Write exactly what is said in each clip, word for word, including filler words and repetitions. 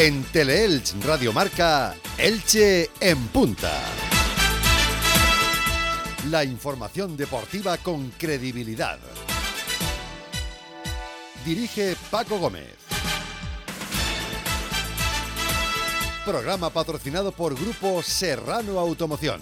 En Teleelch Radio Marca, Elche en punta. La información deportiva con credibilidad. Dirige Paco Gómez. Programa patrocinado por Grupo Serrano Automoción.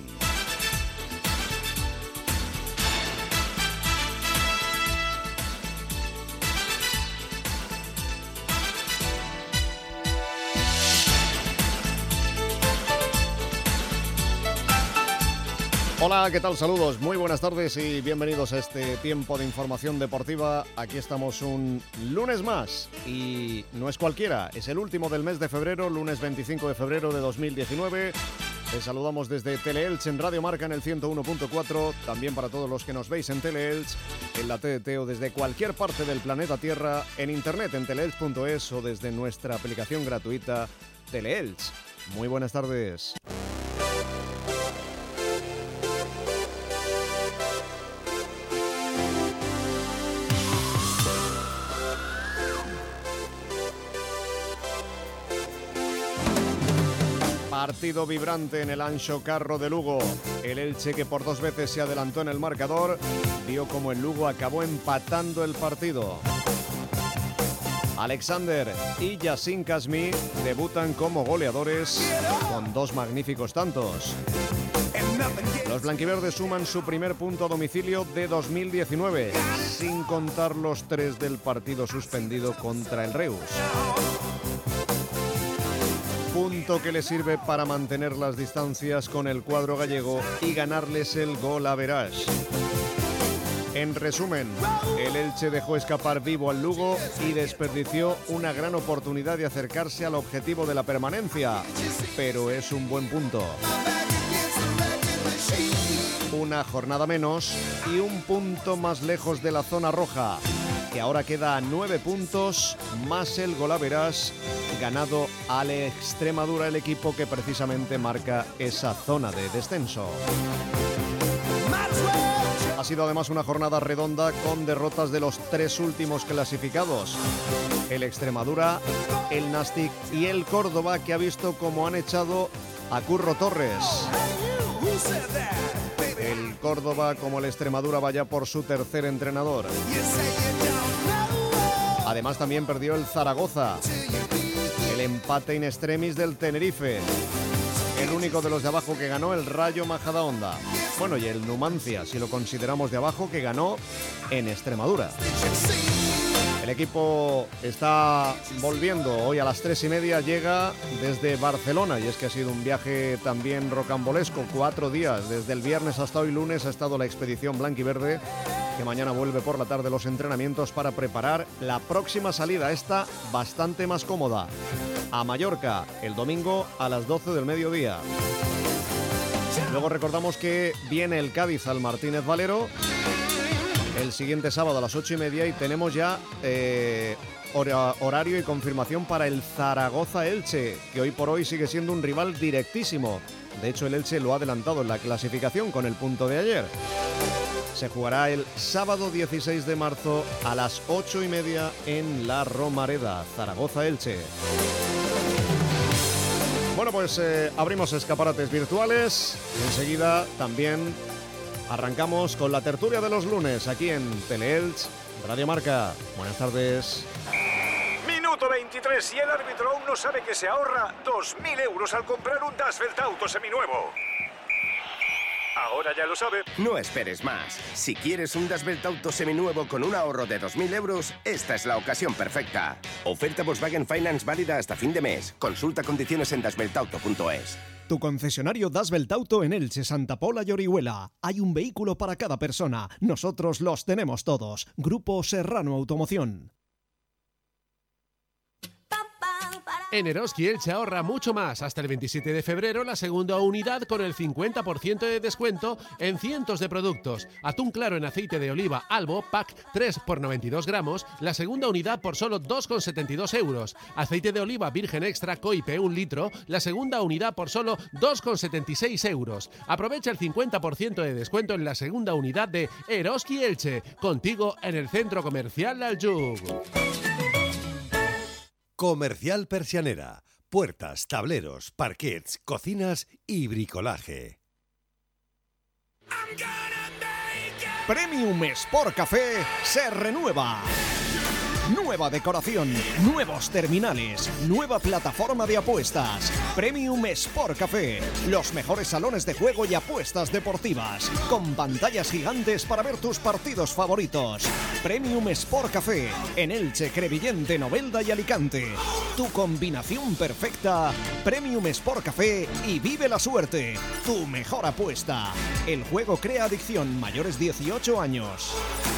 Hola, ¿qué tal? Saludos, muy buenas tardes y bienvenidos a este tiempo de información deportiva. Aquí estamos un lunes más y no es cualquiera, es el último del mes de febrero, lunes veinticinco de febrero de dos mil diecinueve. Les saludamos desde Teleelch en Radio Marca en el ciento uno punto cuatro, también para todos los que nos veis en Teleelch, en la T D T o desde cualquier parte del planeta Tierra, en internet en teleelch punto es o desde nuestra aplicación gratuita Teleelch. Muy buenas tardes. Partido vibrante en el Anxo Carro de Lugo. El Elche, que por dos veces se adelantó en el marcador, vio como el Lugo acabó empatando el partido. Alexander y Yassin Kazmi debutan como goleadores con dos magníficos tantos. Los blanquiverdes suman su primer punto a domicilio de dos mil diecinueve, sin contar los tres del partido suspendido contra el Reus. Punto que le sirve para mantener las distancias con el cuadro gallego y ganarles el gol average. En resumen, el Elche dejó escapar vivo al Lugo y desperdició una gran oportunidad de acercarse al objetivo de la permanencia, pero es un buen punto. Una jornada menos y un punto más lejos de la zona roja, que ahora queda a nueve puntos más el gol average ganado al Extremadura, el equipo que precisamente marca esa zona de descenso. Ha sido además una jornada redonda con derrotas de los tres últimos clasificados: el Extremadura, el Nastic y el Córdoba, que ha visto cómo han echado a Curro Torres. El Córdoba, como el Extremadura, vaya por su tercer entrenador. Además también perdió el Zaragoza, el empate in extremis del Tenerife, el único de los de abajo que ganó el Rayo Majadahonda. Bueno, y el Numancia, si lo consideramos de abajo, que ganó en Extremadura. El equipo está volviendo hoy a las tres y media, llega desde Barcelona, y es que ha sido un viaje también rocambolesco. Cuatro días, desde el viernes hasta hoy lunes, ha estado la expedición blanquiverde, que mañana vuelve por la tarde los entrenamientos para preparar la próxima salida, esta bastante más cómoda, a Mallorca, el domingo a las doce del mediodía. Luego recordamos que viene el Cádiz al Martínez Valero el siguiente sábado a las ocho y media y tenemos ya eh, hora, horario y confirmación para el Zaragoza-Elche, que hoy por hoy sigue siendo un rival directísimo. De hecho, el Elche lo ha adelantado en la clasificación con el punto de ayer. Se jugará el sábado dieciséis de marzo a las ocho y media en la Romareda, Zaragoza-Elche. Bueno, pues eh, abrimos escaparates virtuales. Enseguida también arrancamos con la tertulia de los lunes aquí en Teleelch Radio Marca. Buenas tardes. Minuto veintitrés y el árbitro aún no sabe que se ahorra dos mil euros al comprar un Das Velt Auto seminuevo. Ahora ya lo sabe. No esperes más. Si quieres un Das Velt Auto seminuevo con un ahorro de dos mil euros, esta es la ocasión perfecta. Oferta Volkswagen Finance válida hasta fin de mes. Consulta condiciones en das velt auto punto es. Tu concesionario Das Velt Auto en Elche, Santa Pola y Orihuela. Hay un vehículo para cada persona. Nosotros los tenemos todos. Grupo Serrano Automoción. En Eroski Elche ahorra mucho más. Hasta el veintisiete de febrero la segunda unidad con el cincuenta por ciento de descuento en cientos de productos. Atún claro en aceite de oliva Albo, pack tres por noventa y dos gramos, la segunda unidad por solo dos con setenta y dos euros. Aceite de oliva virgen extra Coipe un litro, la segunda unidad por solo dos con setenta y seis euros. Aprovecha el cincuenta por ciento de descuento en la segunda unidad de Eroski Elche. Contigo en el centro comercial Aljub. Comercial Persianera. puertas, tableros, parquets, cocinas y bricolaje. Premium Sport Café se renueva. Nueva decoración, nuevos terminales, nueva plataforma de apuestas. Premium Sport Café, los mejores salones de juego y apuestas deportivas, con pantallas gigantes para ver tus partidos favoritos. Premium Sport Café, en Elche, Crevillente, Novelda y Alicante. Tu combinación perfecta, Premium Sport Café y vive la suerte. Tu mejor apuesta. El juego crea adicción, mayores dieciocho años.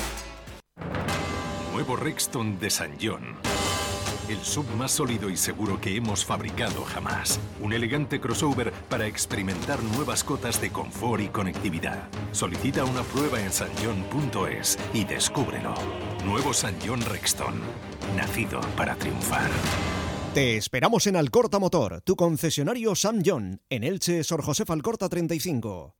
Nuevo Rexton de San John. El sub más sólido y seguro que hemos fabricado jamás. Un elegante crossover para experimentar nuevas cotas de confort y conectividad. Solicita una prueba en san john punto es y descúbrelo. Nuevo San John Rexton. Nacido para triunfar. Te esperamos en Alcorta Motor, tu concesionario Sam John, en Elche, Sor José Alcorta treinta y cinco.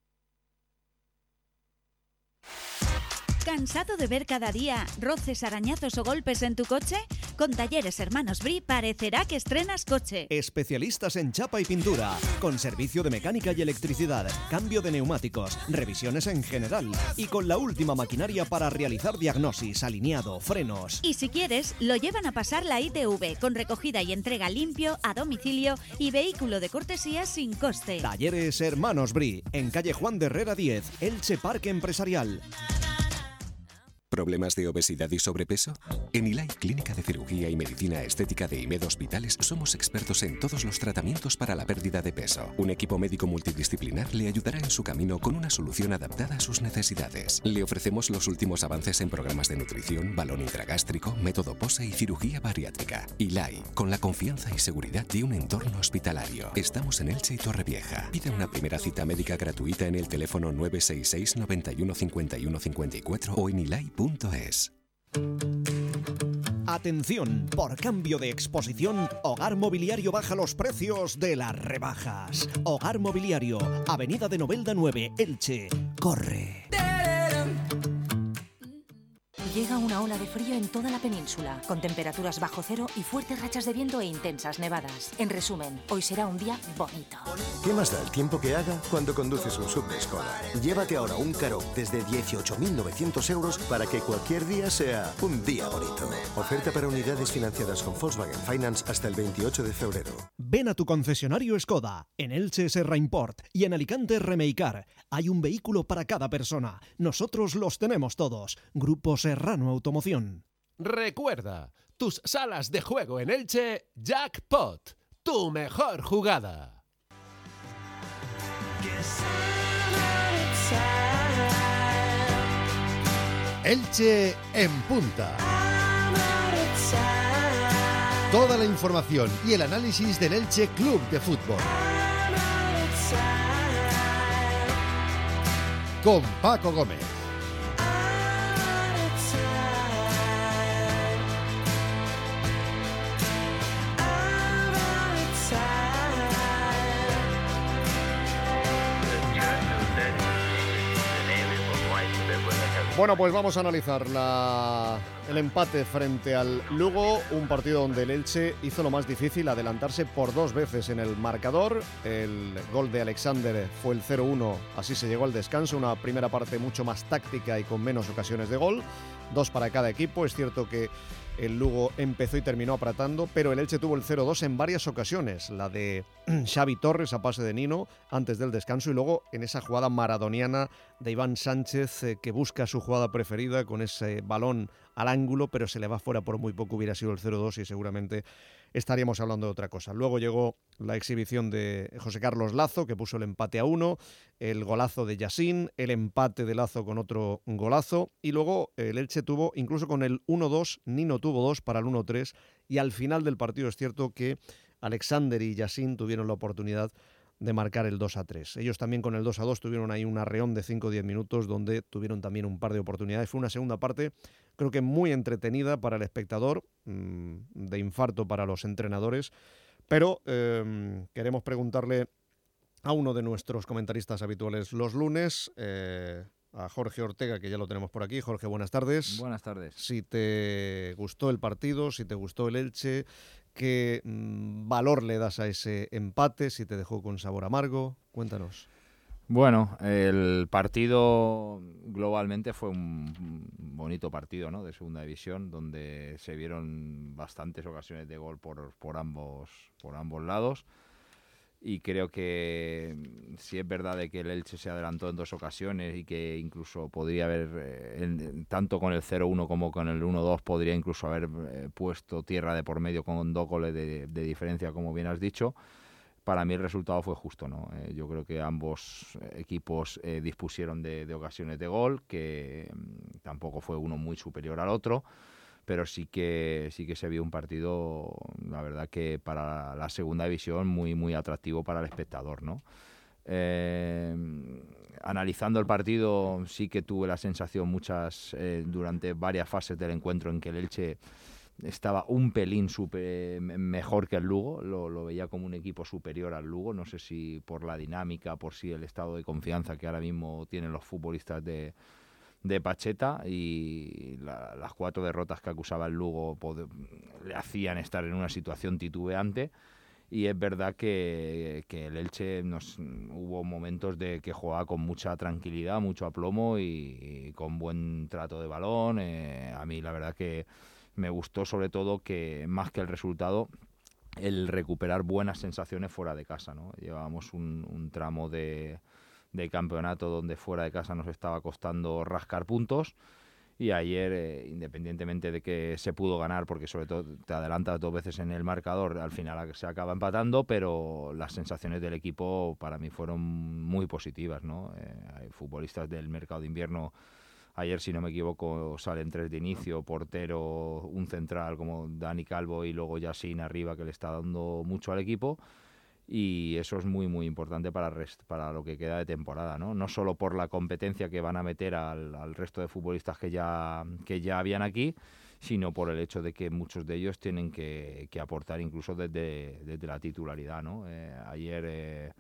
¿Cansado de ver cada día roces, arañazos o golpes en tu coche? Con Talleres Hermanos Bri parecerá que estrenas coche. Especialistas en chapa y pintura, con servicio de mecánica y electricidad, cambio de neumáticos, revisiones en general y con la última maquinaria para realizar diagnosis, alineado, frenos. Y si quieres, lo llevan a pasar la I T V con recogida y entrega limpio, a domicilio y vehículo de cortesía sin coste. Talleres Hermanos Bri, en calle Juan de Herrera diez, Elche Parque Empresarial. ¿Problemas de obesidad y sobrepeso? En Ilai Clínica de Cirugía y Medicina Estética de Imed Hospitales somos expertos en todos los tratamientos para la pérdida de peso. Un equipo médico multidisciplinar le ayudará en su camino con una solución adaptada a sus necesidades. Le ofrecemos los últimos avances en programas de nutrición, balón intragástrico, método P O S E y cirugía bariátrica. Ilai, con la confianza y seguridad de un entorno hospitalario. Estamos en Elche y Torrevieja. Pide una primera cita médica gratuita en el teléfono nueve seis seis, noventa y uno, cincuenta y uno, cincuenta y cuatro o en ilai punto es. Atención, por cambio de exposición, Hogar Mobiliario baja los precios de las rebajas. Hogar Mobiliario, Avenida de Novelda nueve, Elche. Corre. Llega una ola de frío en toda la península, con temperaturas bajo cero y fuertes rachas de viento e intensas nevadas. En resumen, hoy será un día bonito. ¿Qué más da el tiempo que haga cuando conduces un sub de Skoda? Llévate ahora un Karoq desde dieciocho mil novecientos euros para que cualquier día sea un día bonito. Oferta para unidades financiadas con Volkswagen Finance hasta el veintiocho de febrero. Ven a tu concesionario Skoda, en Elche Serra Import y en Alicante Remeicar. Hay un vehículo para cada persona. Nosotros los tenemos todos. Grupo Serrano Automoción. Recuerda, tus salas de juego en Elche, Jackpot, tu mejor jugada. Elche en punta. Toda la información y el análisis del Elche Club de Fútbol. Con Paco Gómez. Bueno, pues vamos a analizar la, el empate frente al Lugo, un partido donde el Elche hizo lo más difícil, adelantarse por dos veces en el marcador. El gol de Alexander fue el cero uno, así se llegó al descanso, una primera parte mucho más táctica y con menos ocasiones de gol, dos para cada equipo. Es cierto que el Lugo empezó y terminó apretando, pero el Elche tuvo el cero dos en varias ocasiones. La de Xavi Torres a pase de Nino antes del descanso y luego en esa jugada maradoniana de Iván Sánchez eh, que busca su jugada preferida con ese balón al ángulo, pero se le va fuera por muy poco. Hubiera sido el cero dos y seguramente estaríamos hablando de otra cosa. Luego llegó la exhibición de José Carlos Lazo, que puso el empate a uno, el golazo de Yacine, el empate de Lazo con otro golazo, y luego el Elche tuvo, incluso con el uno dos, Nino tuvo dos para el uno tres, y al final del partido es cierto que Alexander y Yacine tuvieron la oportunidad de marcar el dos a tres. Ellos también con el dos a dos tuvieron ahí un arreón de cinco o diez minutos donde tuvieron también un par de oportunidades. Fue una segunda parte creo que muy entretenida para el espectador, mmm, de infarto para los entrenadores, pero eh, queremos preguntarle a uno de nuestros comentaristas habituales los lunes, eh, a Jorge Ortega, que ya lo tenemos por aquí. Jorge, buenas tardes. Buenas tardes. Si te gustó el partido, si te gustó el Elche, ¿Qué mmm, valor le das a ese empate? Si te dejó con sabor amargo, cuéntanos. Bueno, el partido globalmente fue un bonito partido, ¿no?, de segunda división, donde se vieron bastantes ocasiones de gol por, por, ambos, por ambos lados. Y creo que si es verdad de que el Elche se adelantó en dos ocasiones y que incluso podría haber, eh, en, tanto con el cero uno como con el uno dos, podría incluso haber eh, puesto tierra de por medio con dos goles de, de diferencia, como bien has dicho. Para mí el resultado fue justo, ¿no? Eh, yo creo que ambos equipos eh, dispusieron de, de ocasiones de gol, que mmm, tampoco fue uno muy superior al otro, pero sí que sí que se vio un partido, la verdad que para la segunda división muy muy atractivo para el espectador, ¿no? Eh, analizando el partido, sí que tuve la sensación muchas eh, durante varias fases del encuentro en que el Elche estaba un pelín super, mejor que el Lugo, lo, lo veía como un equipo superior al Lugo, no sé si por la dinámica, por si el estado de confianza que ahora mismo tienen los futbolistas de, de Pacheta, y la, las cuatro derrotas que acusaba el Lugo pod- le hacían estar en una situación titubeante. Y es verdad que, que el Elche nos, hubo momentos de que jugaba con mucha tranquilidad, mucho aplomo y, y con buen trato de balón. Eh, a mí la verdad que me gustó sobre todo que, más que el resultado, el recuperar buenas sensaciones fuera de casa, ¿no? Llevábamos un, un tramo de, de campeonato donde fuera de casa nos estaba costando rascar puntos, y ayer, eh, independientemente de que se pudo ganar, porque sobre todo te adelantas dos veces en el marcador, al final se acaba empatando, pero las sensaciones del equipo para mí fueron muy positivas, ¿no? Eh, hay futbolistas del mercado de invierno. Ayer, si no me equivoco, salen tres de inicio, portero, un central como Dani Calvo y luego Yassin arriba, que le está dando mucho al equipo. Y eso es muy, muy importante para, rest, para lo que queda de temporada, ¿no? No solo por la competencia que van a meter al, al resto de futbolistas que ya, que ya habían aquí, sino por el hecho de que muchos de ellos tienen que, que aportar incluso desde, desde la titularidad, ¿no? Eh, ayer... Eh,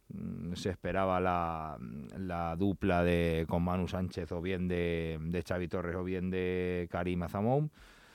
se esperaba la, la dupla de con Manu Sánchez o bien de, de Xavi Torres o bien de Karim Azamoun.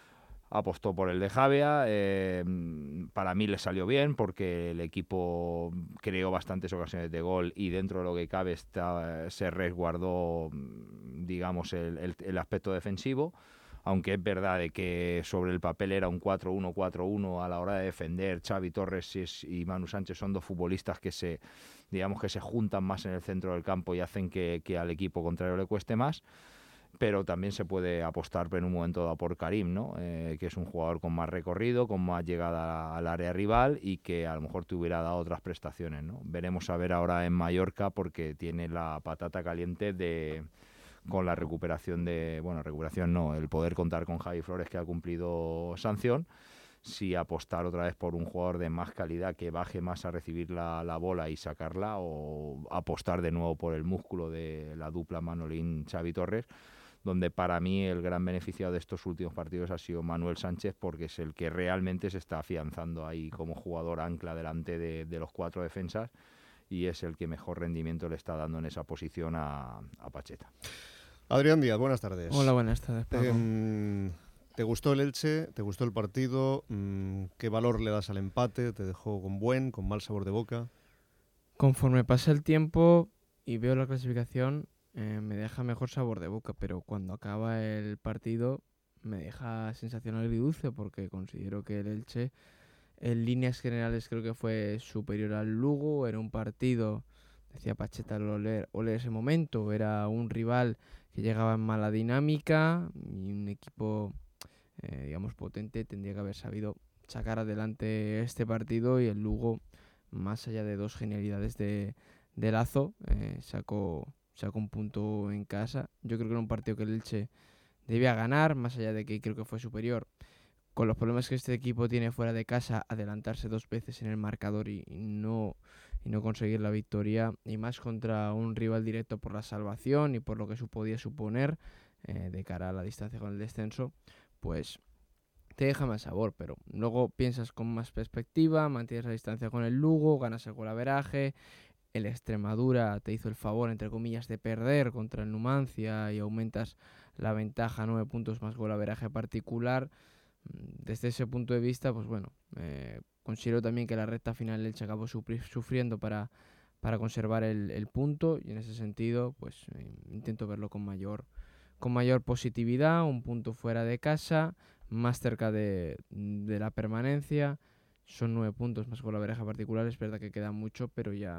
Apostó por el de Javia. Eh, para mí le salió bien porque el equipo creó bastantes ocasiones de gol y dentro de lo que cabe está, se resguardó, digamos, el, el, el aspecto defensivo. Aunque es verdad de que sobre el papel era un cuatro uno cuatro uno a la hora de defender. Xavi Torres y Manu Sánchez son dos futbolistas que se, digamos, que se juntan más en el centro del campo y hacen que, que al equipo contrario le cueste más. Pero también se puede apostar en un momento dado por Karim, ¿no? Eh, que es un jugador con más recorrido, con más llegada al área rival y que a lo mejor te hubiera dado otras prestaciones, ¿no? Veremos a ver ahora en Mallorca, porque tiene la patata caliente de... con la recuperación de, bueno, recuperación no, el poder contar con Javi Flores, que ha cumplido sanción, si apostar otra vez por un jugador de más calidad que baje más a recibir la, la bola y sacarla, o apostar de nuevo por el músculo de la dupla Manolín-Xavi Torres, donde para mí el gran beneficiado de estos últimos partidos ha sido Manuel Sánchez, porque es el que realmente se está afianzando ahí como jugador ancla delante de, de los cuatro defensas, y es el que mejor rendimiento le está dando en esa posición a, a Pacheta. Adrián Díaz, buenas tardes. Hola, buenas tardes, Paco. Eh, ¿Te gustó el Elche? ¿Te gustó el partido? ¿Qué valor le das al empate? ¿Te dejó con buen, con mal sabor de boca? Conforme pasa el tiempo y veo la clasificación, eh, me deja mejor sabor de boca, pero cuando acaba el partido me deja sensación agridulce, porque considero que el Elche, en líneas generales, creo que fue superior al Lugo. Era un partido, decía Pacheta al oler, oler ese momento, era un rival que llegaba en mala dinámica y un equipo, eh, digamos, potente tendría que haber sabido sacar adelante este partido, y el Lugo, más allá de dos genialidades de, de Lazo, eh, sacó, sacó un punto en casa. Yo creo que era un partido que el Elche debía ganar, más allá de que creo que fue superior. Con los problemas que este equipo tiene fuera de casa, adelantarse dos veces en el marcador y, y no... y no conseguir la victoria, y más contra un rival directo por la salvación y por lo que eso podía suponer eh, de cara a la distancia con el descenso, pues te deja más sabor. Pero luego piensas con más perspectiva, mantienes la distancia con el Lugo, ganas el golaveraje, el Extremadura te hizo el favor, entre comillas, de perder contra el Numancia y aumentas la ventaja a nueve puntos más golaveraje particular. Desde ese punto de vista, pues bueno, eh, considero también que la recta final el Elche acabó sufriendo para, para conservar el, el punto, y en ese sentido pues eh, intento verlo con mayor, con mayor positividad, un punto fuera de casa, más cerca de, de la permanencia. Son nueve puntos más con la vereja particular, es verdad que queda mucho, pero ya...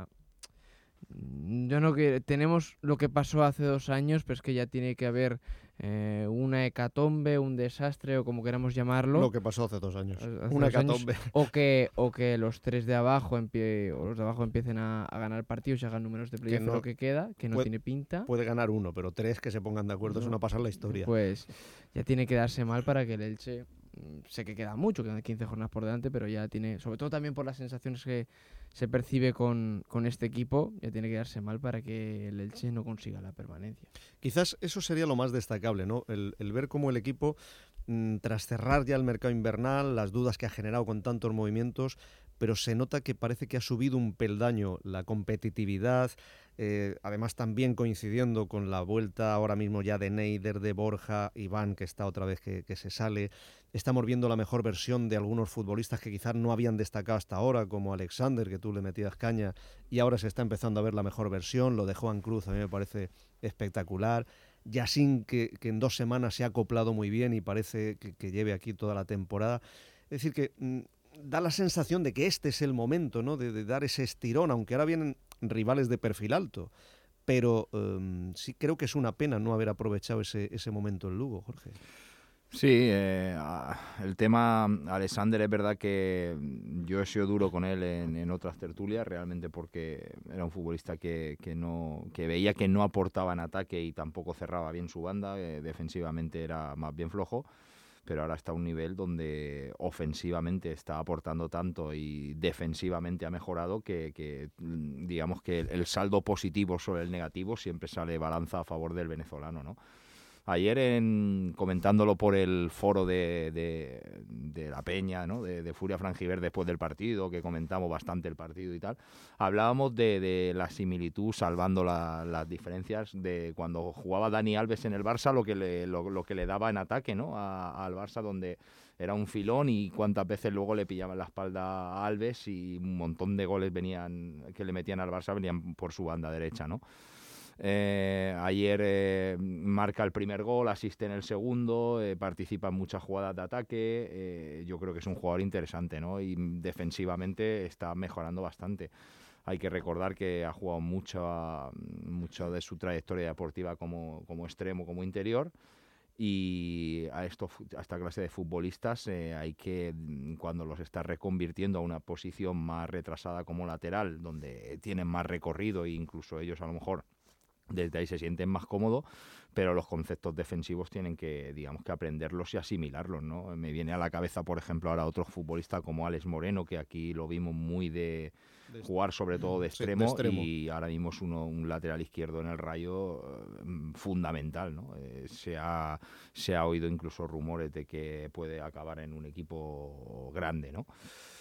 Yo no que tenemos lo que pasó hace dos años, pero es que ya tiene que haber eh, una hecatombe, un desastre o como queramos llamarlo. Lo que pasó hace dos años. Hace una dos hecatombe. Años, o que o que los tres de abajo empie, o los de abajo empiecen a, a ganar partidos y hagan números de playoff, no, lo que queda, que no puede, tiene pinta. Puede ganar uno, pero tres que se pongan de acuerdo, no, eso no pasa en la historia. Pues ya tiene que darse mal para que el Elche, sé que queda mucho, quedan quince jornadas por delante, pero ya tiene, sobre todo también por las sensaciones que se percibe con, con este equipo, ya tiene que darse mal para que el Elche no consiga la permanencia. Quizás eso sería lo más destacable, ¿no? El, el ver cómo el equipo, mmm, tras cerrar ya el mercado invernal, las dudas que ha generado con tantos movimientos, pero se nota que parece que ha subido un peldaño la competitividad, eh, además también coincidiendo con la vuelta ahora mismo ya de Neider, de Borja, Iván, que está otra vez que, que se sale. Estamos viendo la mejor versión de algunos futbolistas que quizás no habían destacado hasta ahora, como Alexander, que tú le metías caña, y ahora se está empezando a ver la mejor versión. Lo de Juan Cruz a mí me parece espectacular. Yacine, que, que en dos semanas se ha acoplado muy bien y parece que, que lleve aquí toda la temporada. Es decir, que mmm, da la sensación de que este es el momento, ¿no? de, de dar ese estirón, aunque ahora vienen rivales de perfil alto. Pero um, sí creo que es una pena no haber aprovechado ese, ese momento en Lugo, Jorge. Sí, eh, el tema Alexander es verdad que yo he sido duro con él en, en otras tertulias, realmente porque era un futbolista que, que, no, que veía que no aportaba en ataque y tampoco cerraba bien su banda, eh, defensivamente era más bien flojo, pero ahora está a un nivel donde ofensivamente está aportando tanto y defensivamente ha mejorado que, que digamos que el, el saldo positivo sobre el negativo siempre sale balanza a favor del venezolano, ¿no? Ayer, en, comentándolo por el foro de, de, de la Peña, ¿no? de, de Furia Franjiver después del partido, que comentamos bastante el partido y tal, hablábamos de, de la similitud, salvando la, las diferencias, de cuando jugaba Dani Alves en el Barça, lo que le, lo, lo que le daba en ataque, ¿no? a, al Barça, donde era un filón y cuántas veces luego le pillaban la espalda a Alves y un montón de goles venían que le metían al Barça venían por su banda derecha, ¿no? Eh, ayer eh, marca el primer gol, asiste en el segundo, eh, participa en muchas jugadas de ataque, eh, yo creo que es un jugador interesante, ¿no? Y defensivamente está mejorando bastante. Hay que recordar que ha jugado mucho, mucho de su trayectoria deportiva como, como extremo, como interior, y a, esto, a esta clase de futbolistas eh, hay que, cuando los está reconvirtiendo a una posición más retrasada como lateral, donde tienen más recorrido e incluso ellos a lo mejor desde ahí se sienten más cómodos, pero los conceptos defensivos tienen que, digamos, que aprenderlos y asimilarlos, ¿no? Me viene a la cabeza, por ejemplo, ahora otro futbolista como Alex Moreno, que aquí lo vimos muy de jugar sobre todo de extremo, sí, de extremo. Y ahora mismo es uno, un lateral izquierdo en el Rayo eh, fundamental, ¿no? Eh, se, ha, se ha oído incluso rumores de que puede acabar en un equipo grande, ¿no?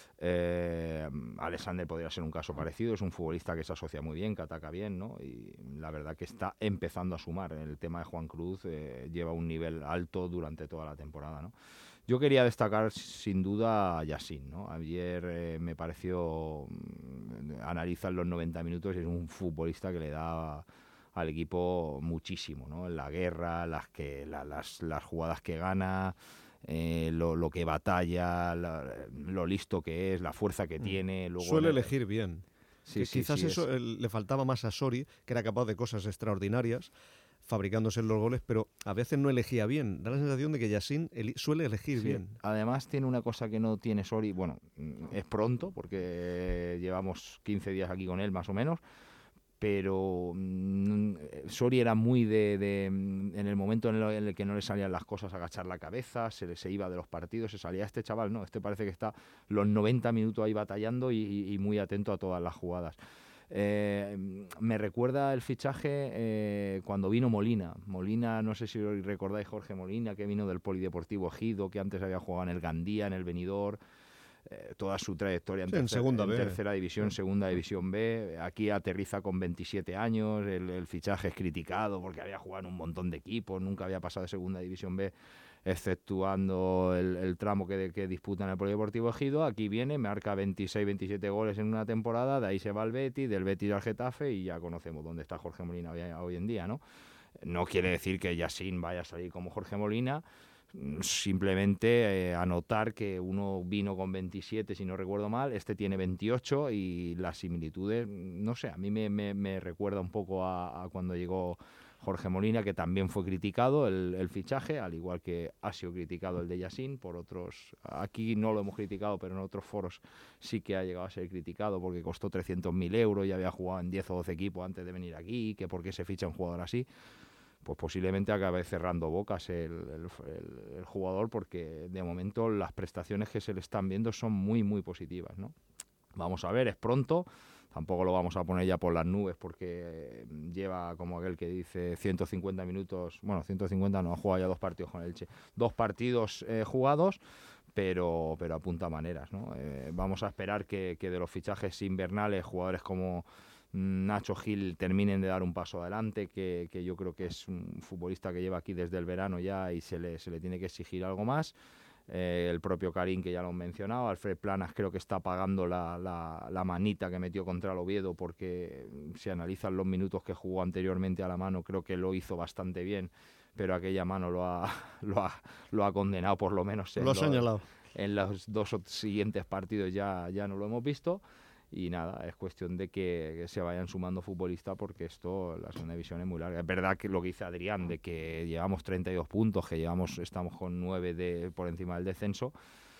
Eh, Alexander podría ser un caso parecido, es un futbolista que se asocia muy bien, que ataca bien, ¿no? Y la verdad que está empezando a sumar. El tema de Juan Cruz eh, lleva un nivel alto durante toda la temporada, ¿no? Yo quería destacar sin duda a Yacine, ¿no? Ayer eh, me pareció, analizar los noventa minutos, es un futbolista que le da al equipo muchísimo, ¿no? En la guerra, las, que, la, las, las jugadas que gana, Eh, lo, lo que batalla, la, lo listo que es, la fuerza que tiene. Luego suele elegir bien. Sí, sí, quizás sí, eso es... le faltaba más a Sori, que era capaz de cosas extraordinarias, fabricándose los goles, pero a veces no elegía bien. Da la sensación de que Yacine eli- suele elegir sí. bien. Además tiene una cosa que no tiene Sori, bueno, es pronto, porque llevamos quince días aquí con él más o menos, pero mmm, Sori era muy de, de en el momento en, lo, en el que no le salían las cosas, agachar la cabeza, se, se iba de los partidos, se salía. Este chaval no, este parece que está los noventa minutos ahí batallando y, y muy atento a todas las jugadas. Eh, me recuerda el fichaje eh, cuando vino Molina. Molina, no sé si recordáis Jorge Molina, que vino del Polideportivo Ejido, que antes había jugado en el Gandía, en el Benidorm. Eh, toda su trayectoria en, sí, en, tercer, segunda en B. tercera división, segunda división B. Aquí aterriza con veintisiete años, el, el fichaje es criticado porque había jugado en un montón de equipos, nunca había pasado de segunda división B exceptuando el, el tramo que, que disputan el Polideportivo Ejido. Aquí viene, marca veintiséis veintisiete goles en una temporada, de ahí se va al Betis, del Betis al Getafe y ya conocemos dónde está Jorge Molina hoy, hoy en día, ¿no? No quiere decir que Yacine vaya a salir como Jorge Molina, simplemente eh, anotar que uno vino con veintisiete, si no recuerdo mal, este tiene veintiocho y las similitudes, no sé, a mí me, me, me recuerda un poco a, a cuando llegó Jorge Molina, que también fue criticado el, el fichaje, al igual que ha sido criticado el de Yacine por otros. Aquí no lo hemos criticado, pero en otros foros sí que ha llegado a ser criticado porque costó trescientos mil euros y había jugado en diez o doce equipos antes de venir aquí, que por qué se ficha un jugador así. Pues posiblemente acabe cerrando bocas el, el, el, el jugador, porque de momento las prestaciones que se le están viendo son muy, muy positivas, ¿no? Vamos a ver, es pronto, tampoco lo vamos a poner ya por las nubes porque lleva, como aquel que dice, ciento cincuenta minutos, bueno, ciento cincuenta no, ha jugado ya dos partidos con el Elche, dos partidos eh, jugados, pero, pero apunta maneras, ¿no? Eh, vamos a esperar que, que de los fichajes invernales, jugadores como Nacho Gil terminen de dar un paso adelante, que, que yo creo que es un futbolista que lleva aquí desde el verano ya y se le, se le tiene que exigir algo más. Eh, el propio Karim, que ya lo he mencionado, Alfred Planas creo que está pagando la, la, la manita que metió contra el Oviedo, porque si analizan los minutos que jugó anteriormente a la mano, creo que lo hizo bastante bien, pero aquella mano lo ha, lo ha, lo ha condenado por lo menos en, lo ha los, señalado. en los dos siguientes partidos ya, ya no lo hemos visto. Y nada, es cuestión de que, que se vayan sumando futbolistas, porque esto, la segunda división es muy larga. Es verdad que lo que dice Adrián, de que llevamos treinta y dos puntos, que llevamos estamos con nueve de, por encima del descenso,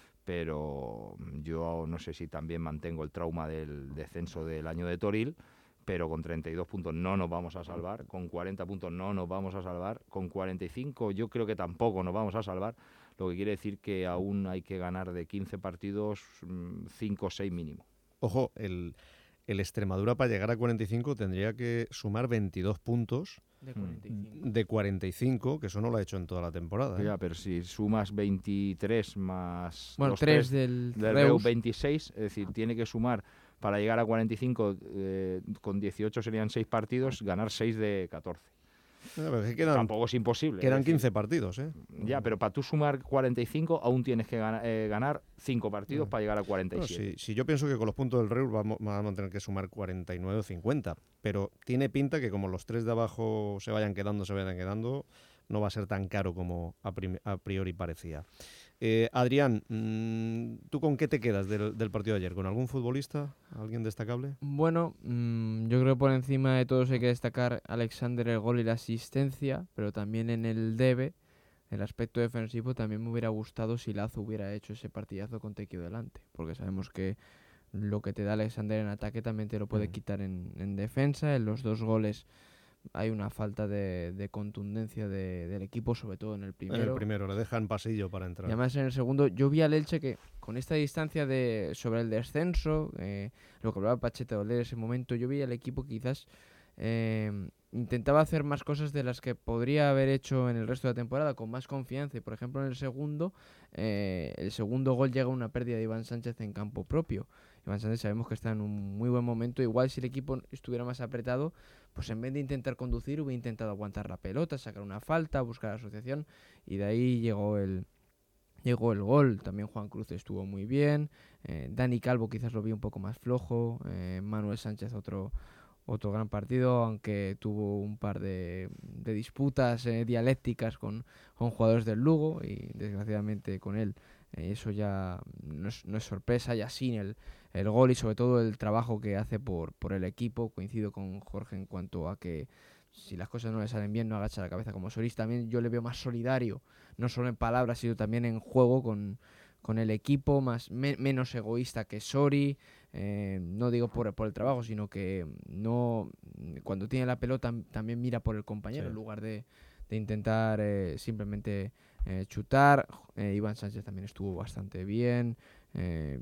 pero yo no sé si también mantengo el trauma del descenso del año de Toril, pero con treinta y dos puntos no nos vamos a salvar, con cuarenta puntos no nos vamos a salvar, con cuarenta y cinco yo creo que tampoco nos vamos a salvar, lo que quiere decir que aún hay que ganar de quince partidos, cinco o seis mínimo. Ojo, el, el Extremadura para llegar a cuarenta y cinco tendría que sumar veintidós puntos de cuarenta y cinco, de cuarenta y cinco, que eso no lo ha hecho en toda la temporada, ¿eh? Ya, pero si sumas veintitrés más bueno, los tres tres del, del Reus, veintiséis, es decir, tiene que sumar para llegar a cuarenta y cinco, eh, con dieciocho serían seis partidos, ganar seis de catorce. No, pero es que quedan, tampoco es imposible. Quedan es decir, quince partidos, ¿eh? Ya, pero para tú sumar cuarenta y cinco aún tienes que ganar, eh, ganar cinco partidos no. para llegar a cuarenta y siete. No, si, si yo pienso que con los puntos del Reus vamos, vamos a tener que sumar cuarenta y nueve o cincuenta, pero tiene pinta que como los tres de abajo se vayan quedando, se vayan quedando, no va a ser tan caro como a, prim, a priori parecía. Eh, Adrián, ¿tú con qué te quedas del, del partido de ayer? ¿Con algún futbolista? ¿Alguien destacable? Bueno, mmm, yo creo que por encima de todos hay que destacar Alexander el gol y la asistencia, pero también en el debe, el aspecto defensivo, también me hubiera gustado si Lazo hubiera hecho ese partidazo con Tequio delante, porque sabemos que lo que te da Alexander en ataque también te lo puede mm. quitar en, en defensa. En los dos goles hay una falta de, de contundencia de, del equipo, sobre todo en el primero. En el primero, le dejan pasillo para entrar. Y además en el segundo, yo vi al Elche que con esta distancia de sobre el descenso, eh, lo que hablaba Pacheta de Oler en ese momento, yo vi al equipo que quizás eh, intentaba hacer más cosas de las que podría haber hecho en el resto de la temporada, con más confianza. Y por ejemplo en el segundo, eh, el segundo gol llega a una pérdida de Iván Sánchez en campo propio. Iván Sánchez sabemos que está en un muy buen momento. Igual si el equipo estuviera más apretado, pues en vez de intentar conducir, hubiera intentado aguantar la pelota, sacar una falta, buscar asociación, y de ahí llegó el llegó el gol. También Juan Cruz estuvo muy bien, eh, Dani Calvo quizás lo vi un poco más flojo, eh, Manuel Sánchez otro otro gran partido, aunque tuvo un par de, de disputas eh, dialécticas con, con jugadores del Lugo, y desgraciadamente con él eh, eso ya no es, no es sorpresa. Y así el, el gol y sobre todo el trabajo que hace por, por el equipo. Coincido con Jorge en cuanto a que si las cosas no le salen bien no agacha la cabeza como Solís. También yo le veo más solidario, no solo en palabras sino también en juego con, con el equipo, más me, menos egoísta que Sori. Eh, no digo por, por el trabajo, sino que no cuando tiene la pelota también mira por el compañero, sí, en lugar de, de intentar eh, simplemente eh, chutar. eh, Iván Sánchez también estuvo bastante bien. eh,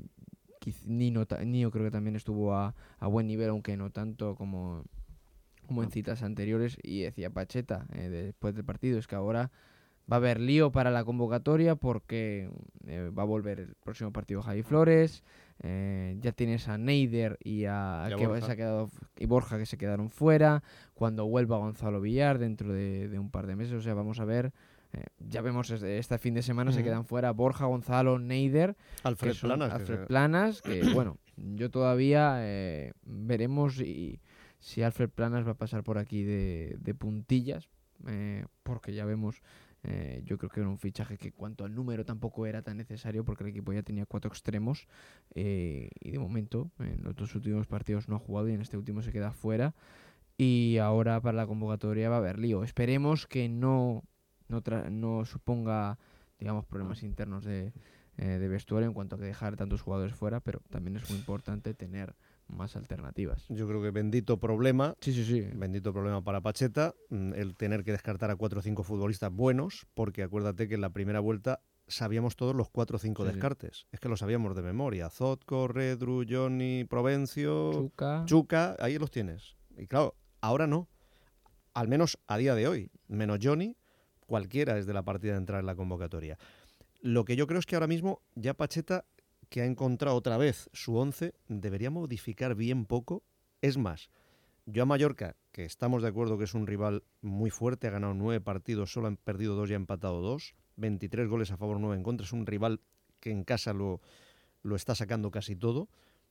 Nino, Nino creo que también estuvo a, a buen nivel, aunque no tanto como, como en citas anteriores. Y decía Pacheta eh, después del partido, es que ahora va a haber lío para la convocatoria porque eh, va a volver el próximo partido Javi Flores, eh, ya tienes a Neider y a, y a que Borja. Se ha quedado, y Borja, que se quedaron fuera, cuando vuelva Gonzalo Villar dentro de, de un par de meses. O sea, vamos a ver Eh, ya vemos este, este fin de semana Uh-huh. se quedan fuera Borja, Gonzalo, Neider, Alfred que son, Planas, Alfred que se... Planas, que bueno, yo todavía eh, veremos y, si Alfred Planas va a pasar por aquí de, de puntillas, eh, porque ya vemos, eh, yo creo que era un fichaje que en cuanto al número tampoco era tan necesario, porque el equipo ya tenía cuatro extremos, eh, y de momento en los dos últimos partidos no ha jugado y en este último se queda fuera, y ahora para la convocatoria va a haber lío. Esperemos que no... No, tra- no suponga, digamos, problemas internos de, eh, de vestuario en cuanto a que dejar tantos jugadores fuera, pero también es muy importante tener más alternativas. Yo creo que bendito problema, sí, sí, sí. bendito problema para Pacheta, el tener que descartar a cuatro o cinco futbolistas buenos, porque acuérdate que en la primera vuelta sabíamos todos los cuatro o cinco Sí, descartes. Sí. Es que lo sabíamos de memoria. Zotko, Redru, Johnny, Provencio, Chuca. Chuca, ahí los tienes. Y claro, ahora no. Al menos a día de hoy, menos Johnny, cualquiera es de la partida de entrar en la convocatoria. Lo que yo creo es que ahora mismo ya Pacheta, que ha encontrado otra vez su once, debería modificar bien poco. Es más, yo a Mallorca, que estamos de acuerdo que es un rival muy fuerte, ha ganado nueve partidos, solo han perdido dos y ha empatado dos, veintitrés goles a favor, nueve en contra, es un rival que en casa lo, lo está sacando casi todo.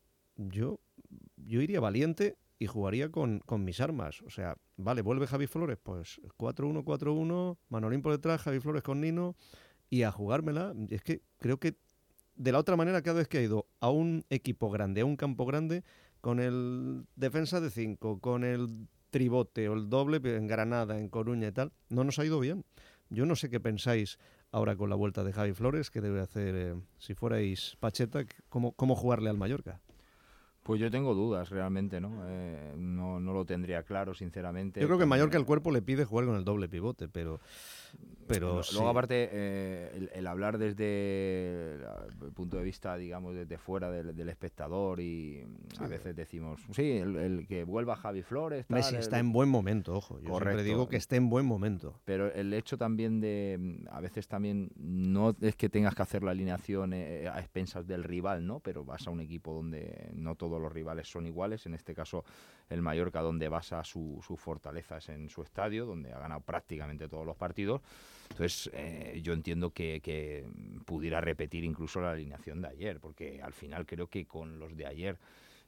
Yo, yo iría valiente y jugaría con, con mis armas. O sea, vale, vuelve Javi Flores, pues cuatro uno cuatro uno, Manolín por detrás, Javi Flores con Nino, y a jugármela. Es que creo que de la otra manera, cada vez que ha ido a un equipo grande, a un campo grande, con el defensa de cinco, con el tribote o el doble en Granada, en Coruña y tal, no nos ha ido bien. Yo no sé qué pensáis ahora con la vuelta de Javi Flores, que debe hacer, eh, si fuerais Pacheta, cómo, cómo jugarle al Mallorca. Pues yo tengo dudas realmente, ¿no? Eh, no, no lo tendría claro, sinceramente. Yo creo que en Mallorca el cuerpo le pide jugar con el doble pivote, pero... pero Luego, sí. luego aparte, eh, el, el hablar desde el punto de vista, digamos, desde fuera del, del espectador y sí, a veces decimos, sí, el, el que vuelva Javi Flores... Tal, Messi el, está en buen momento, ojo. Yo correcto. siempre digo que esté en buen momento. Pero el hecho también de, a veces también, no es que tengas que hacer la alineación eh, a expensas del rival, ¿no? Pero vas a un equipo donde no todos los rivales son iguales, en este caso el Mallorca, donde basa su, su fortaleza es en su estadio, donde ha ganado prácticamente todos los partidos. Entonces eh, yo entiendo que, que pudiera repetir incluso la alineación de ayer, porque al final creo que con los de ayer,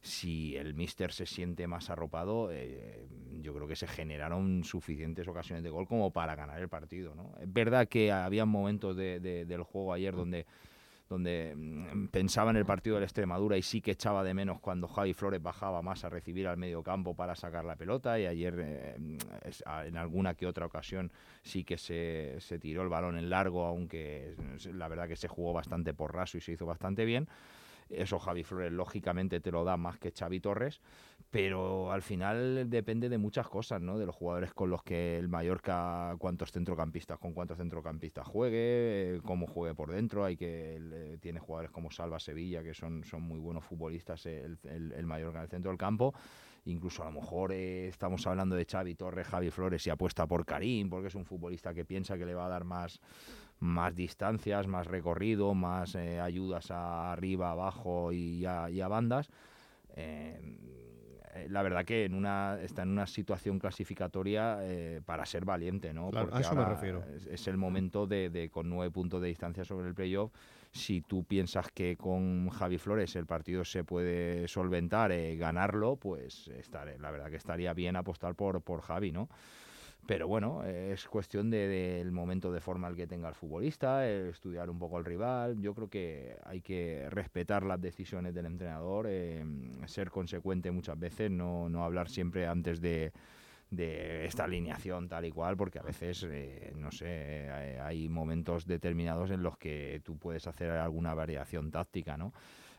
si el míster se siente más arropado, eh, yo creo que se generaron suficientes ocasiones de gol como para ganar el partido, ¿no? Es verdad que había momentos de, de, del juego ayer donde donde mmm, pensaba en el partido del Extremadura y sí que echaba de menos cuando Javi Flores bajaba más a recibir al medio campo para sacar la pelota, y ayer eh, en alguna que otra ocasión sí que se, se tiró el balón en largo, aunque la verdad que se jugó bastante por raso y se hizo bastante bien. Eso Javi Flores lógicamente te lo da más que Xavi Torres, pero al final depende de muchas cosas, ¿no? De los jugadores con los que el Mallorca, cuántos centrocampistas con cuántos centrocampistas juegue, cómo juegue por dentro. Hay que eh, tiene jugadores como Salva, Sevilla, que son, son muy buenos futbolistas, el, el, el Mallorca en el centro del campo. Incluso a lo mejor eh, estamos hablando de Xavi Torres, Javi Flores y apuesta por Karim, porque es un futbolista que piensa que le va a dar más más distancias, más recorrido, más eh, ayudas a arriba, abajo y a, y a bandas. Eh, la verdad que en una está en una situación clasificatoria eh, para ser valiente, ¿no? Claro, porque a eso me refiero. Es, es el momento de, de con nueve puntos de distancia sobre el playoff. Si tú piensas que con Javi Flores el partido se puede solventar, eh, ganarlo, pues estaré, la verdad que estaría bien apostar por, por Javi, ¿no? Pero bueno, es cuestión de, del momento de forma el que tenga el futbolista, el estudiar un poco al rival. Yo creo que hay que respetar las decisiones del entrenador, eh, ser consecuente muchas veces, no, no hablar siempre antes de, de esta alineación tal y cual, porque a veces, eh, no sé, eh, hay momentos determinados en los que tú puedes hacer alguna variación táctica, ¿no?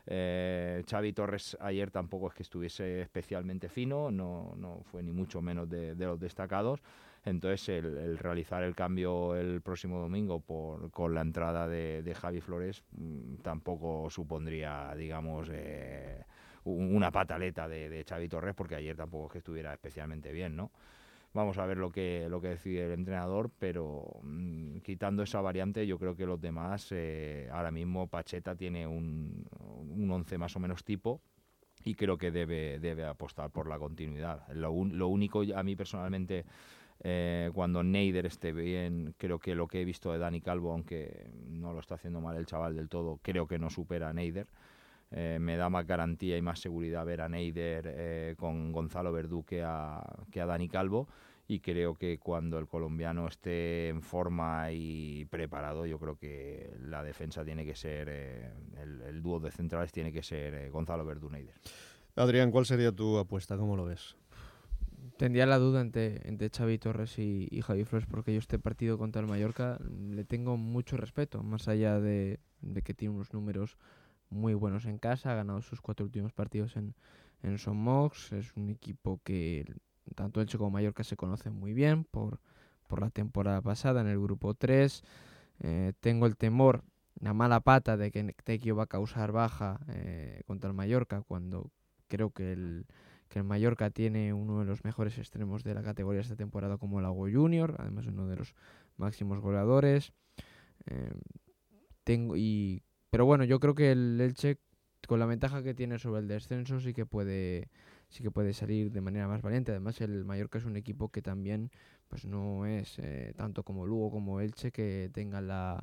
Eh, Xavi Torres ayer tampoco es que estuviese especialmente fino, no, no fue ni mucho menos de, de los destacados. Entonces el, el realizar el cambio el próximo domingo por, con la entrada de, de Javi Flores mmm, tampoco supondría, digamos, eh, una pataleta de, de Xavi Torres, porque ayer tampoco es que estuviera especialmente bien, ¿no? Vamos a ver lo que, lo que decide el entrenador, pero mmm, quitando esa variante, yo creo que los demás, eh, ahora mismo Pacheta tiene un, un once más o menos tipo, y creo que debe, debe apostar por la continuidad. Lo, un, lo único a mí personalmente Eh, cuando Neider esté bien, creo que lo que he visto de Dani Calvo, aunque no lo está haciendo mal el chaval del todo, creo que no supera a Neider. Eh, me da más garantía y más seguridad ver a Neider eh, con Gonzalo Verdú que a, que a Dani Calvo, y creo que cuando el colombiano esté en forma y preparado, yo creo que la defensa tiene que ser, eh, el, el dúo de centrales tiene que ser eh, Gonzalo Verdú-Neider. Adrián, ¿cuál sería tu apuesta? ¿Cómo lo ves? Tendría la duda entre, entre Xavi Torres y, y Javi Flores, porque yo este partido contra el Mallorca le tengo mucho respeto, más allá de, de que tiene unos números muy buenos en casa, ha ganado sus cuatro últimos partidos en, en Son Mox, es un equipo que tanto Elche como Mallorca se conocen muy bien por, por la temporada pasada en el grupo tres. Eh, tengo el temor, la mala pata de que Tecchio va a causar baja eh, contra el Mallorca, cuando creo que el, que el Mallorca tiene uno de los mejores extremos de la categoría esta temporada como Lago Junior, además uno de los máximos goleadores. Eh, tengo y pero bueno, yo creo que el Elche, con la ventaja que tiene sobre el descenso, sí que puede sí que puede salir de manera más valiente. Además, el Mallorca es un equipo que también pues no es eh, tanto como Lugo como Elche, que tenga la,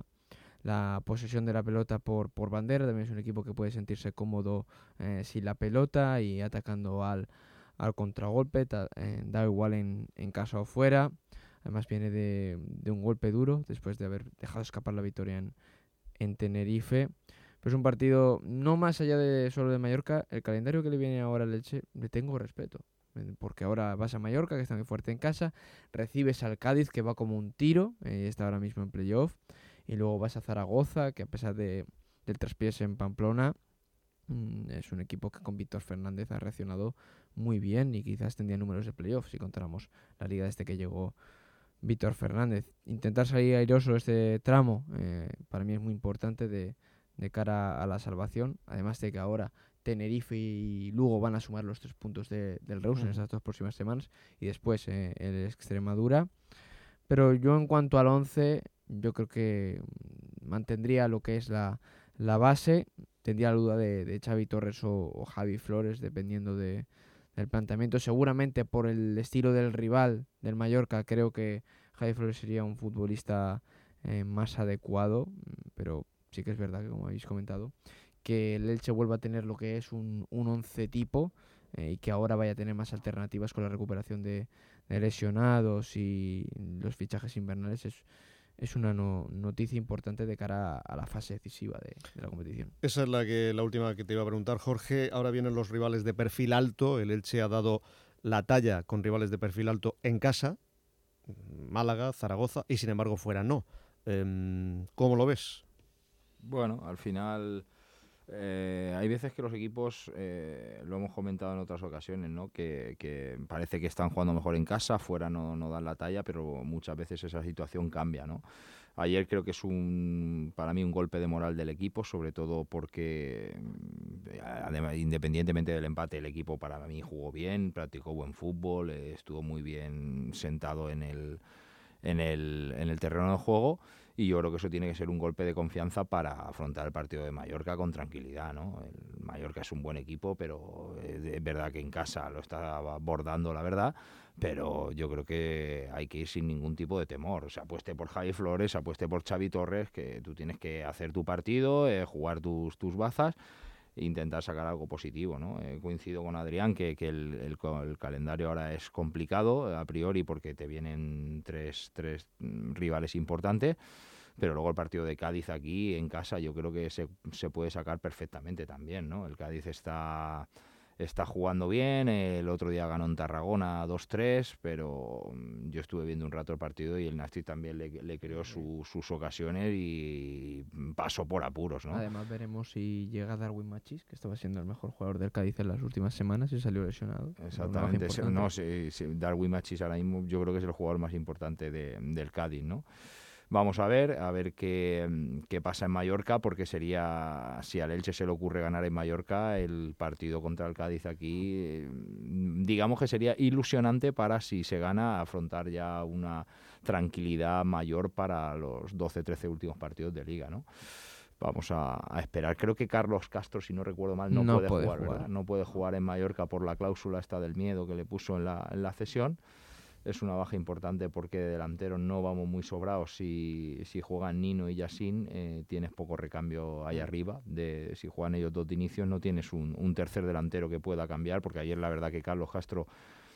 la posesión de la pelota por, por bandera. También es un equipo que puede sentirse cómodo eh, sin la pelota y atacando al, al contragolpe, ta, eh, da igual en, en casa o fuera. Además viene de, de un golpe duro después de haber dejado escapar la victoria en, en Tenerife. Pero es un partido, no más allá de solo de Mallorca, el calendario que le viene ahora al Elche le tengo respeto. Porque ahora vas a Mallorca, que está muy fuerte en casa, recibes al Cádiz, que va como un tiro, eh, está ahora mismo en playoff, y luego vas a Zaragoza, que a pesar de, del traspiés en Pamplona, mmm, es un equipo que con Víctor Fernández ha reaccionado muy bien y quizás tendría números de playoff si contáramos la liga desde que llegó Víctor Fernández. Intentar salir airoso de este tramo eh, para mí es muy importante de, de cara a la salvación, además de que ahora Tenerife y Lugo van a sumar los tres puntos de, del Reus en estas dos próximas semanas y después eh, el Extremadura. Pero yo en cuanto al once, yo creo que mantendría lo que es la, la base, tendría la duda de, de Xavi Torres o, o Javi Flores, dependiendo de, del planteamiento. Seguramente por el estilo del rival del Mallorca, creo que Javi Flores sería un futbolista eh, más adecuado, pero sí que es verdad que, como habéis comentado, que el Elche vuelva a tener lo que es un, un once tipo eh, y que ahora vaya a tener más alternativas con la recuperación de, de lesionados y los fichajes invernales es, es una no, noticia importante de cara a la fase decisiva de, de la competición. Esa es la, que, la última que te iba a preguntar, Jorge. Ahora vienen los rivales de perfil alto. El Elche ha dado la talla con rivales de perfil alto en casa, Málaga, Zaragoza, y sin embargo fuera no. Eh, ¿Cómo lo ves? Bueno, al final eh, hay veces que los equipos, eh, lo hemos comentado en otras ocasiones, ¿no? que, que parece que están jugando mejor en casa, fuera no, no dan la talla, pero muchas veces esa situación cambia, ¿no? Ayer creo que es un para mí un golpe de moral del equipo, sobre todo porque además, independientemente del empate, el equipo para mí jugó bien, practicó buen fútbol, eh, estuvo muy bien sentado en el, en el, en el terreno de juego. Y yo creo que eso tiene que ser un golpe de confianza para afrontar el partido de Mallorca con tranquilidad, ¿no? El Mallorca es un buen equipo, pero es verdad que en casa lo está bordando, la verdad, pero yo creo que hay que ir sin ningún tipo de temor. O sea, apueste por Javi Flores, apueste por Xavi Torres, que tú tienes que hacer tu partido, eh, jugar tus, tus bazas e intentar sacar algo positivo, ¿no? Eh, coincido con Adrián que, que el, el, el calendario ahora es complicado a priori porque te vienen tres, tres rivales importantes, pero luego el partido de Cádiz aquí en casa yo creo que se, se puede sacar perfectamente también, ¿no? El Cádiz está, está jugando bien, el otro día ganó en Tarragona dos tres, pero yo estuve viendo un rato el partido y el Nasti también le, le creó su, sus ocasiones y pasó por apuros, ¿no? Además veremos si llega Darwin Machís, que estaba siendo el mejor jugador del Cádiz en las últimas semanas y salió lesionado. Exactamente, no, sí, sí, Darwin Machís ahora mismo yo creo que es el jugador más importante de, del Cádiz, ¿no? Vamos a ver, a ver qué, qué pasa en Mallorca, porque sería, si al Elche se le ocurre ganar en Mallorca, el partido contra el Cádiz aquí, digamos que sería ilusionante para, si se gana, afrontar ya una tranquilidad mayor para los doce trece últimos partidos de Liga, ¿no? Vamos a, a esperar. Creo que Carlos Castro, si no recuerdo mal, no, no puede, puede jugar, jugar. ¿verdad? No puede jugar en Mallorca por la cláusula esta del miedo que le puso en la, en la cesión. es una baja importante porque de delanteros no vamos muy sobrados. Si, si juegan Nino y Yassin, eh, tienes poco recambio ahí arriba. De, si juegan ellos dos de inicios, no tienes un, un tercer delantero que pueda cambiar, porque ayer la verdad que Carlos Castro,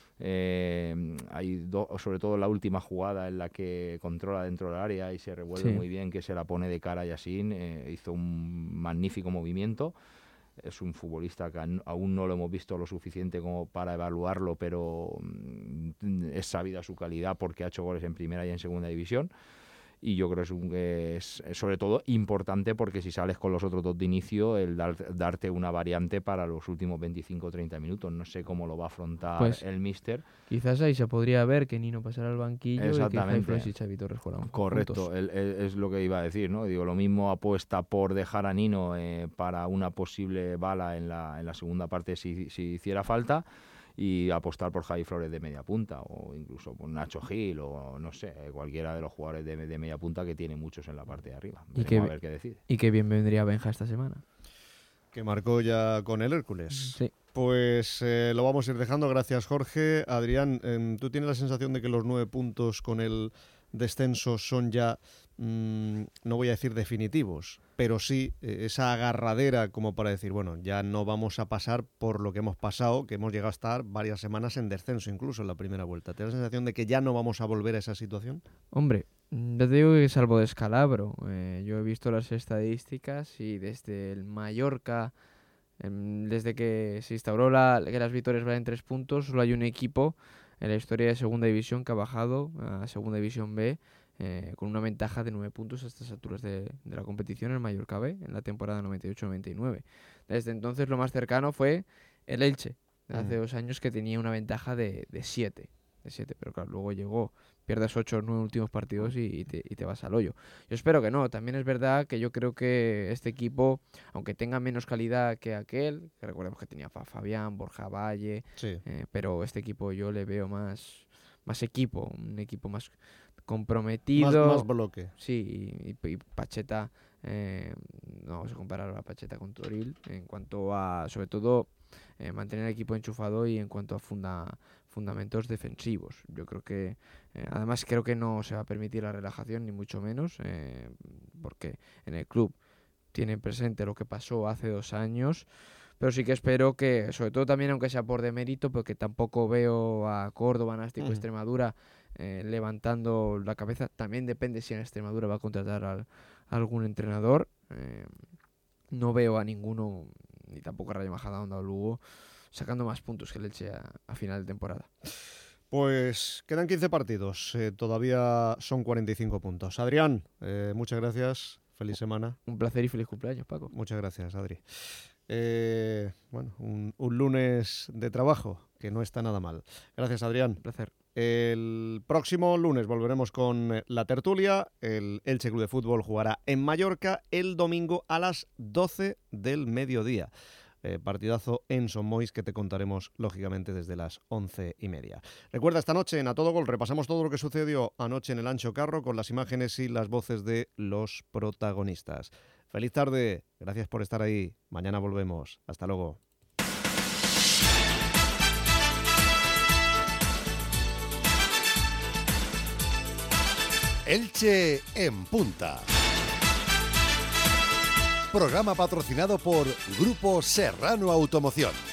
eh, hay do, sobre todo la última jugada en la que controla dentro del área y se revuelve sí. muy bien, que se la pone de cara a Yassin, eh, hizo un magnífico movimiento. Es un futbolista que aún no lo hemos visto lo suficiente como para evaluarlo, pero es sabida su calidad porque ha hecho goles en primera y en segunda división. Y yo creo que es, un, es, es sobre todo importante porque si sales con los otros dos de inicio, el dar, darte una variante para los últimos veinticinco o treinta minutos. No sé cómo lo va a afrontar pues, el míster. Quizás ahí se podría ver que Nino pasara al banquillo Exactamente. y que Flores y Xavi Torres jugaran Correcto, el, el, es lo que iba a decir, ¿no? Digo, lo mismo apuesta por dejar a Nino eh, para una posible bala en la, en la segunda parte si, si hiciera falta, y apostar por Javi Flores de media punta o incluso por Nacho Gil o no sé, cualquiera de los jugadores de, de media punta que tiene muchos en la parte de arriba. Y que, a ver qué decide. Y que bien vendría Benja esta semana. Que marcó ya con el Hércules. Sí. Pues eh, lo vamos a ir dejando. Gracias, Jorge. Adrián, eh, ¿tú tienes la sensación de que los nueve puntos con el descenso son ya, mmm, no voy a decir definitivos, pero sí eh, esa agarradera como para decir, bueno, ya no vamos a pasar por lo que hemos pasado, que hemos llegado a estar varias semanas en descenso, incluso en la primera vuelta? ¿Te da la sensación de que ya no vamos a volver a esa situación? Hombre, ya te digo que salvo descalabro. Eh, yo he visto las estadísticas y desde el Mallorca, eh, desde que se instauró la, que las victorias valen tres puntos, solo hay un equipo en la historia de Segunda División que ha bajado a Segunda División B eh, con una ventaja de nueve puntos a estas alturas de, de la competición, el Mallorca B, en la temporada noventa y ocho noventa y nueve. Desde entonces lo más cercano fue el Elche, de hace mm. dos años, que tenía una ventaja de siete. De siete, pero claro, luego llegó, pierdes ocho o nueve últimos partidos y, y, te, y te vas al hoyo. Yo espero que no. También es verdad que yo creo que este equipo, aunque tenga menos calidad que aquel, que recordemos que tenía a Fabián, Borja Valle, sí. eh, pero este equipo yo le veo más, más equipo, un equipo más comprometido. Más, más bloque. Sí, y, y Pacheta, eh, no vamos a comparar a Pacheta con Toril, en cuanto a, sobre todo, eh, mantener el equipo enchufado y en cuanto a funda, fundamentos defensivos. Yo creo que, eh, además creo que no se va a permitir la relajación, ni mucho menos, eh, porque en el club tienen presente lo que pasó hace dos años, pero sí que espero que, sobre todo también, aunque sea por demérito, porque tampoco veo a Córdoba, Nástico, uh-huh. Extremadura eh, levantando la cabeza. También depende si en Extremadura va a contratar al, a algún entrenador. Eh, no veo a ninguno, ni tampoco a Rayo Majadahonda o Lugo, sacando más puntos que el Elche a, a final de temporada. Pues quedan quince partidos, eh, todavía son cuarenta y cinco puntos. Adrián, eh, muchas gracias, feliz semana. Un placer y feliz cumpleaños, Paco. Muchas gracias, Adri. Eh, bueno, un, un lunes de trabajo, que no está nada mal. Gracias, Adrián. Un placer. El próximo lunes volveremos con la tertulia. El Elche Club de Fútbol jugará en Mallorca el domingo a las doce del mediodía. Eh, partidazo en Son Moix que te contaremos lógicamente desde las once y media. Recuerda, esta noche en A Todo Gol repasamos todo lo que sucedió anoche en el Ancho Carro con las imágenes y las voces de los protagonistas. Feliz tarde, gracias por estar ahí. Mañana volvemos. Hasta luego. Elche en Punta. Programa patrocinado por Grupo Serrano Automoción.